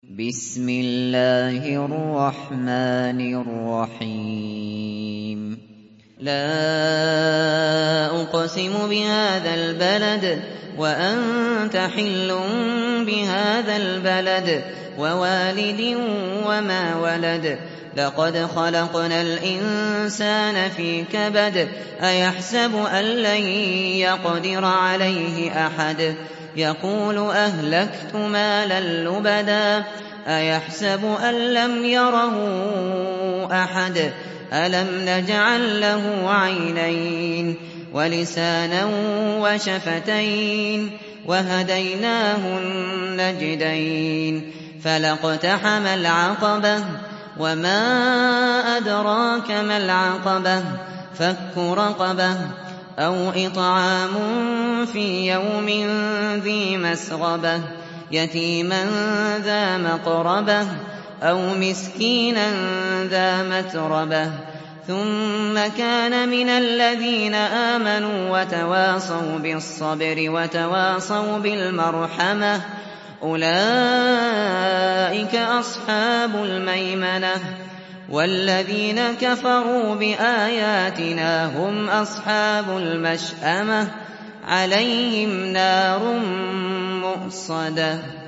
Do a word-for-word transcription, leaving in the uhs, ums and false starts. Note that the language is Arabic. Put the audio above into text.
بسم الله الرحمن الرحيم لا أقسم بهذا البلد وأنت حل بهذا البلد ووالد وما ولد لقد خلقنا الإنسان في كبد أيحسب أن لن يقدر عليه أحد يقول أهلكت مالا لبدا أيحسب أن لم يره أحد ألم نجعل له عينين ولسانا وشفتين وهديناه النجدين فلاقتحم العقبة وما أدراك ما العقبة فك رقبة أو إطعام في يوم ذي مسغبة يتيما ذا مقربة أو مسكينا ذا متربة ثم كان من الذين آمنوا وتواصوا بالصبر وتواصوا بالمرحمة أولئك أصحاب الميمنة والذين كفروا بآياتنا هم أصحاب المشأمة عليهم نار مؤصدة